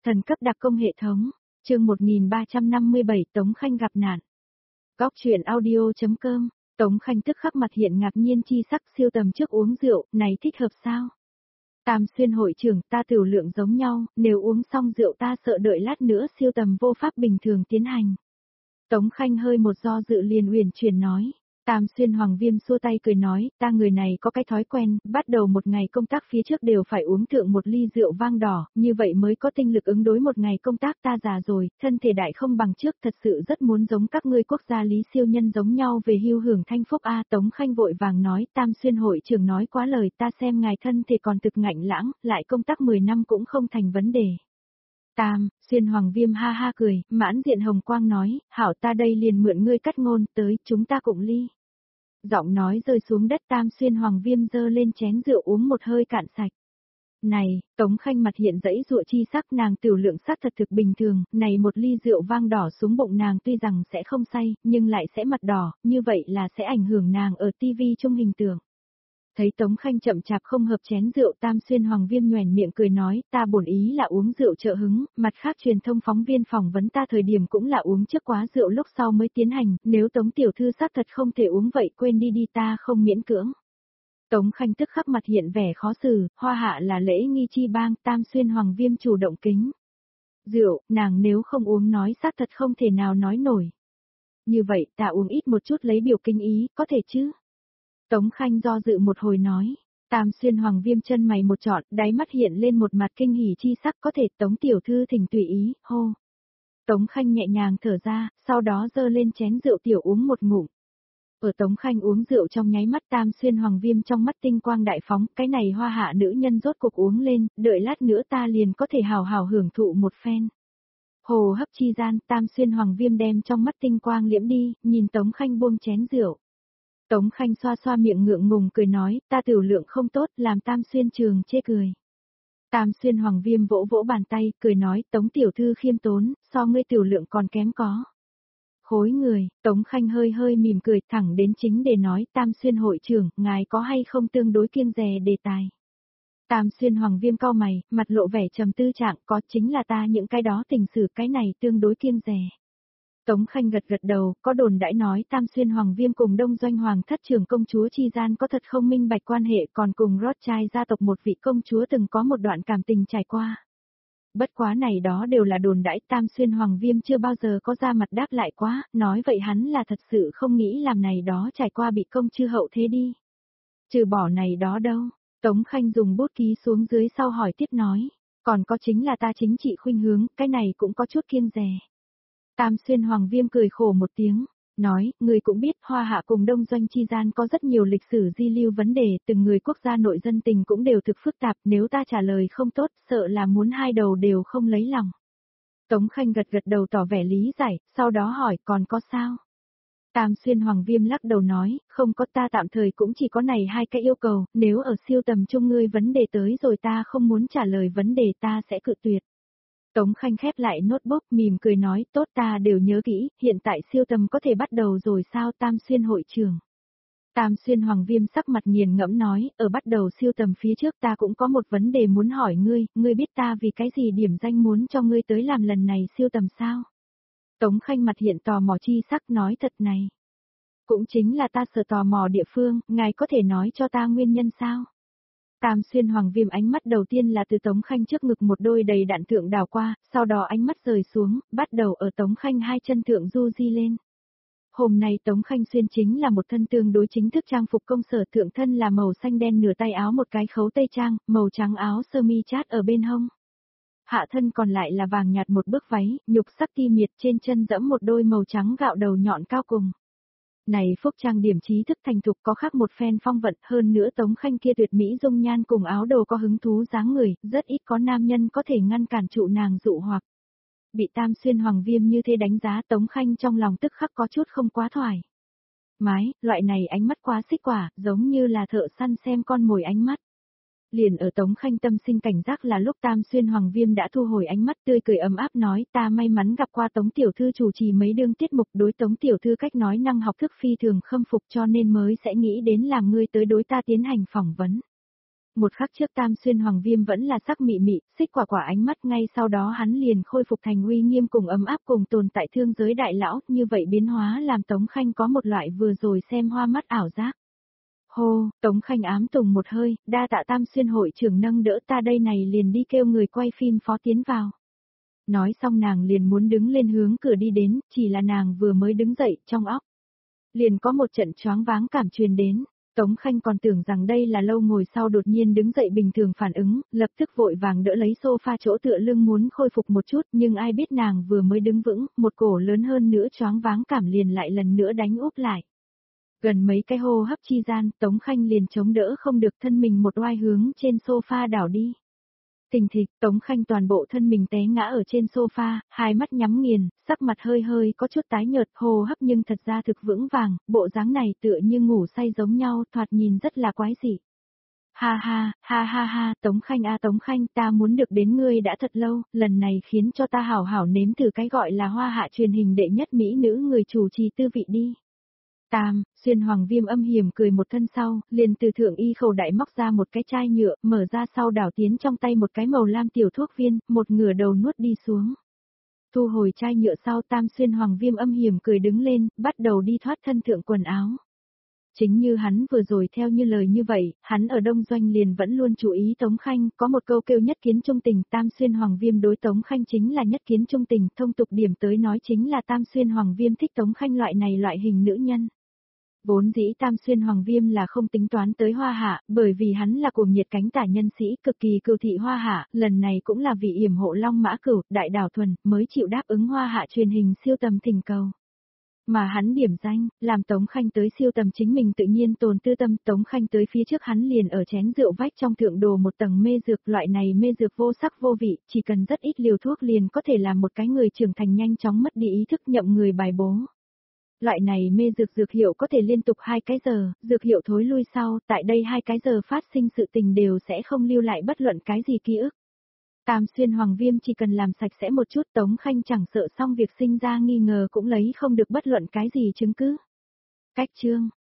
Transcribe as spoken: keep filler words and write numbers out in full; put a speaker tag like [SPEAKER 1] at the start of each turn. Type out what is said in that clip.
[SPEAKER 1] Thần cấp đặc công hệ thống, chương một nghìn ba trăm năm mươi bảy Tống Khanh gặp nạn. Góc truyện audio.com, Tống Khanh tức khắc mặt hiện ngạc nhiên chi sắc, siêu tầm trước uống rượu, này thích hợp sao? Tam Xuyên hội trưởng, ta tiểu lượng giống nhau, nếu uống xong rượu ta sợ đợi lát nữa siêu tầm vô pháp bình thường tiến hành. Tống Khanh hơi một do dự liền uyển chuyển nói. Tam Xuyên Hoàng Viêm xua tay cười nói, ta người này có cái thói quen, bắt đầu một ngày công tác phía trước đều phải uống thượng một ly rượu vang đỏ, như vậy mới có tinh lực ứng đối một ngày công tác. Ta già rồi, thân thể đại không bằng trước, thật sự rất muốn giống các ngươi quốc gia lý siêu nhân giống nhau về hưu hưởng thanh phúc a. Tống Khanh vội vàng nói, Tam Xuyên hội trưởng nói quá lời, ta xem ngài thân thể còn thực ngạnh lãng, lại công tác mười năm cũng không thành vấn đề. Tam, Xuyên Hoàng Viêm ha ha cười, mãn diện hồng quang nói, hảo ta đây liền mượn ngươi cắt ngôn, tới, chúng ta cùng ly. Giọng nói rơi xuống đất, Tam Xuyên Hoàng Viêm dơ lên chén rượu uống một hơi cạn sạch. Này, Tống Khanh mặt hiện dãy rụa chi sắc, nàng tiểu lượng sắc thật thực bình thường, này một ly rượu vang đỏ xuống bụng nàng tuy rằng sẽ không say, nhưng lại sẽ mặt đỏ, như vậy là sẽ ảnh hưởng nàng ở tivi trong hình tượng. Thấy Tống Khanh chậm chạp không hợp chén rượu, Tam Xuyên Hoàng Viêm nhoẻn miệng cười nói, ta bổn ý là uống rượu trợ hứng, mặt khác truyền thông phóng viên phỏng vấn ta thời điểm cũng là uống trước quá rượu lúc sau mới tiến hành, nếu Tống tiểu thư xác thật không thể uống vậy quên đi đi, ta không miễn cưỡng. Tống Khanh tức khắc mặt hiện vẻ khó xử, hoa hạ là lễ nghi chi bang, Tam Xuyên Hoàng Viêm chủ động kính. Rượu, nàng nếu không uống nói xác thật không thể nào nói nổi. Như vậy, ta uống ít một chút lấy biểu kinh ý, có thể chứ? Tống Khanh do dự một hồi nói, Tam Xuyên Hoàng Viêm chân mày một trọn, đáy mắt hiện lên một mặt kinh hỉ chi sắc, có thể Tống tiểu thư thỉnh tùy ý, hô. Tống Khanh nhẹ nhàng thở ra, sau đó dơ lên chén rượu tiểu uống một ngụm. Ở Tống Khanh uống rượu trong nháy mắt, Tam Xuyên Hoàng Viêm trong mắt tinh quang đại phóng, cái này hoa hạ nữ nhân rốt cuộc uống lên, đợi lát nữa ta liền có thể hào hào hưởng thụ một phen. Hồ hấp chi gian, Tam Xuyên Hoàng Viêm đem trong mắt tinh quang liễm đi, nhìn Tống Khanh buông chén rượu. Tống Khanh xoa xoa miệng ngượng ngùng cười nói, ta tiểu lượng không tốt, làm Tam Xuyên trường chê cười. Tam Xuyên Hoàng Viêm vỗ vỗ bàn tay, cười nói, Tống tiểu thư khiêm tốn, so ngươi tiểu lượng còn kém có. Khối người, Tống Khanh hơi hơi mỉm cười thẳng đến chính để nói, Tam Xuyên hội trưởng, ngài có hay không tương đối kiêng dè đề tài. Tam Xuyên Hoàng Viêm cau mày, mặt lộ vẻ trầm tư trạng, có chính là ta những cái đó tình sử cái này tương đối kiêng dè. Tống Khanh gật gật đầu, có đồn đãi nói Tam Xuyên Hoàng Viêm cùng Đông Doanh Hoàng thất trưởng công chúa chi gian có thật không minh bạch quan hệ, còn cùng Rothschild gia tộc một vị công chúa từng có một đoạn cảm tình trải qua. Bất quá này đó đều là đồn đãi, Tam Xuyên Hoàng Viêm chưa bao giờ có ra mặt đáp lại quá, nói vậy hắn là thật sự không nghĩ làm này đó trải qua bị công chư hậu thế đi. Trừ bỏ này đó đâu, Tống Khanh dùng bút ký xuống dưới sau hỏi tiếp nói, còn có chính là ta chính trị khuynh hướng, cái này cũng có chút kiêng dè. Tam Xuyên Hoàng Viêm cười khổ một tiếng, nói, người cũng biết Hoa Hạ cùng Đông Doanh chi gian có rất nhiều lịch sử di lưu vấn đề, từng người quốc gia nội dân tình cũng đều thực phức tạp, nếu ta trả lời không tốt, sợ là muốn hai đầu đều không lấy lòng. Tống Khanh gật gật đầu tỏ vẻ lý giải, sau đó hỏi, còn có sao? Tam Xuyên Hoàng Viêm lắc đầu nói, không có, ta tạm thời cũng chỉ có này hai cái yêu cầu, nếu ở siêu tầm chung ngươi vấn đề tới rồi ta không muốn trả lời vấn đề ta sẽ cự tuyệt. Tống Khanh khép lại notebook mỉm cười nói, tốt ta đều nhớ kỹ, hiện tại siêu tầm có thể bắt đầu rồi sao Tam Xuyên hội trưởng. Tam Xuyên Hoàng Viêm sắc mặt nghiền ngẫm nói, ở bắt đầu siêu tầm phía trước ta cũng có một vấn đề muốn hỏi ngươi, ngươi biết ta vì cái gì điểm danh muốn cho ngươi tới làm lần này siêu tầm sao? Tống Khanh mặt hiện tò mò chi sắc nói thật này. Cũng chính là ta sợ tò mò địa phương, ngài có thể nói cho ta nguyên nhân sao? Tam Xuyên Hoàng Viêm ánh mắt đầu tiên là từ Tống Khanh trước ngực một đôi đầy đạn thượng đào qua, sau đó ánh mắt rời xuống, bắt đầu ở Tống Khanh hai chân thượng du di lên. Hôm nay Tống Khanh xuyên chính là một thân tương đối chính thức trang phục công sở, thượng thân là màu xanh đen nửa tay áo một cái khấu tây trang, màu trắng áo sơ mi chát ở bên hông. Hạ thân còn lại là vàng nhạt một bước váy, nhục sắc ti miệt, trên chân dẫm một đôi màu trắng gạo đầu nhọn cao cùng. Này phúc trang điểm trí thức thành thục có khác một phen phong vận, hơn nữa Tống Khanh kia tuyệt mỹ dung nhan cùng áo đồ có hứng thú dáng người, rất ít có nam nhân có thể ngăn cản trụ nàng dụ hoặc. Bị Tam Xuyên Hoàng Viêm như thế đánh giá, Tống Khanh trong lòng tức khắc có chút không quá thoải mái, loại này ánh mắt quá xích quả, giống như là thợ săn xem con mồi ánh mắt. Liền ở Tống Khanh tâm sinh cảnh giác là lúc Tam Xuyên Hoàng Viêm đã thu hồi ánh mắt tươi cười ấm áp nói, ta may mắn gặp qua Tống tiểu thư chủ trì mấy đương tiết mục, đối Tống tiểu thư cách nói năng học thức phi thường khâm phục cho nên mới sẽ nghĩ đến làm ngươi tới đối ta tiến hành phỏng vấn. Một khắc trước Tam Xuyên Hoàng Viêm vẫn là sắc mị mị, xích quả quả ánh mắt, ngay sau đó hắn liền khôi phục thành uy nghiêm cùng ấm áp cùng tồn tại thương giới đại lão, như vậy biến hóa làm Tống Khanh có một loại vừa rồi xem hoa mắt ảo giác. Hô, Tống Khanh ám tùng một hơi, đa tạ Tam Xuyên hội trưởng nâng đỡ ta, đây này liền đi kêu người quay phim phó tiến vào. Nói xong nàng liền muốn đứng lên hướng cửa đi đến, chỉ là nàng vừa mới đứng dậy, trong óc liền có một trận choáng váng cảm truyền đến. Tống Khanh còn tưởng rằng đây là lâu ngồi sau đột nhiên đứng dậy bình thường phản ứng, lập tức vội vàng đỡ lấy sofa chỗ tựa lưng muốn khôi phục một chút, nhưng ai biết nàng vừa mới đứng vững, một cổ lớn hơn nữa choáng váng cảm liền lại lần nữa đánh úp lại. Gần mấy cái hô hấp chi gian, Tống Khanh liền chống đỡ không được, thân mình một oai hướng trên sofa đảo đi. Thình thịch, Tống Khanh toàn bộ thân mình té ngã ở trên sofa, hai mắt nhắm nghiền, sắc mặt hơi hơi có chút tái nhợt, hô hấp nhưng thật ra thực vững vàng, bộ dáng này tựa như ngủ say giống nhau, thoạt nhìn rất là quái dị. Ha ha, ha ha ha, Tống Khanh a Tống Khanh, ta muốn được đến ngươi đã thật lâu, lần này khiến cho ta hảo hảo nếm thử cái gọi là hoa hạ truyền hình đệ nhất mỹ nữ người chủ trì tư vị đi. Tam, Xuyên Hoàng Viêm âm hiểm cười một thân sau, liền từ thượng y khẩu đại móc ra một cái chai nhựa, mở ra sau đảo tiến trong tay một cái màu lam tiểu thuốc viên, một ngửa đầu nuốt đi xuống. Thu hồi chai nhựa sau, Tam Xuyên Hoàng Viêm âm hiểm cười đứng lên, bắt đầu đi thoát thân thượng quần áo. Chính như hắn vừa rồi theo như lời như vậy, hắn ở Đông Doanh liền vẫn luôn chú ý Tống Khanh, có một câu kêu nhất kiến trung tình, Tam Xuyên Hoàng Viêm đối Tống Khanh chính là nhất kiến trung tình, thông tục điểm tới nói chính là Tam Xuyên Hoàng Viêm thích Tống Khanh loại này loại hình nữ nhân. Vốn dĩ Tam Xuyên Hoàng Viêm là không tính toán tới Hoa Hạ, bởi vì hắn là cuồng nhiệt cánh tả nhân sĩ cực kỳ cừu thị Hoa Hạ, lần này cũng là vì yểm hộ Long Mã Cửu, Đại Đảo Thuần, mới chịu đáp ứng Hoa Hạ truyền hình siêu tầm thỉnh cầu. Mà hắn điểm danh, làm Tống Khanh tới siêu tầm chính mình tự nhiên tồn tư tâm, Tống Khanh tới phía trước hắn liền ở chén rượu vách trong thượng đồ một tầng mê dược, loại này mê dược vô sắc vô vị, chỉ cần rất ít liều thuốc liền có thể làm một cái người trưởng thành nhanh chóng mất đi ý thức nhậm người bài bố. Loại này mê dược dược hiệu có thể liên tục hai cái giờ, dược hiệu thối lui sau, tại đây hai cái giờ phát sinh sự tình đều sẽ không lưu lại bất luận cái gì ký ức. Tam Xuyên Hoàng Viêm chỉ cần làm sạch sẽ một chút, Tống Khanh chẳng sợ xong việc sinh ra nghi ngờ cũng lấy không được bất luận cái gì chứng cứ. Cách chương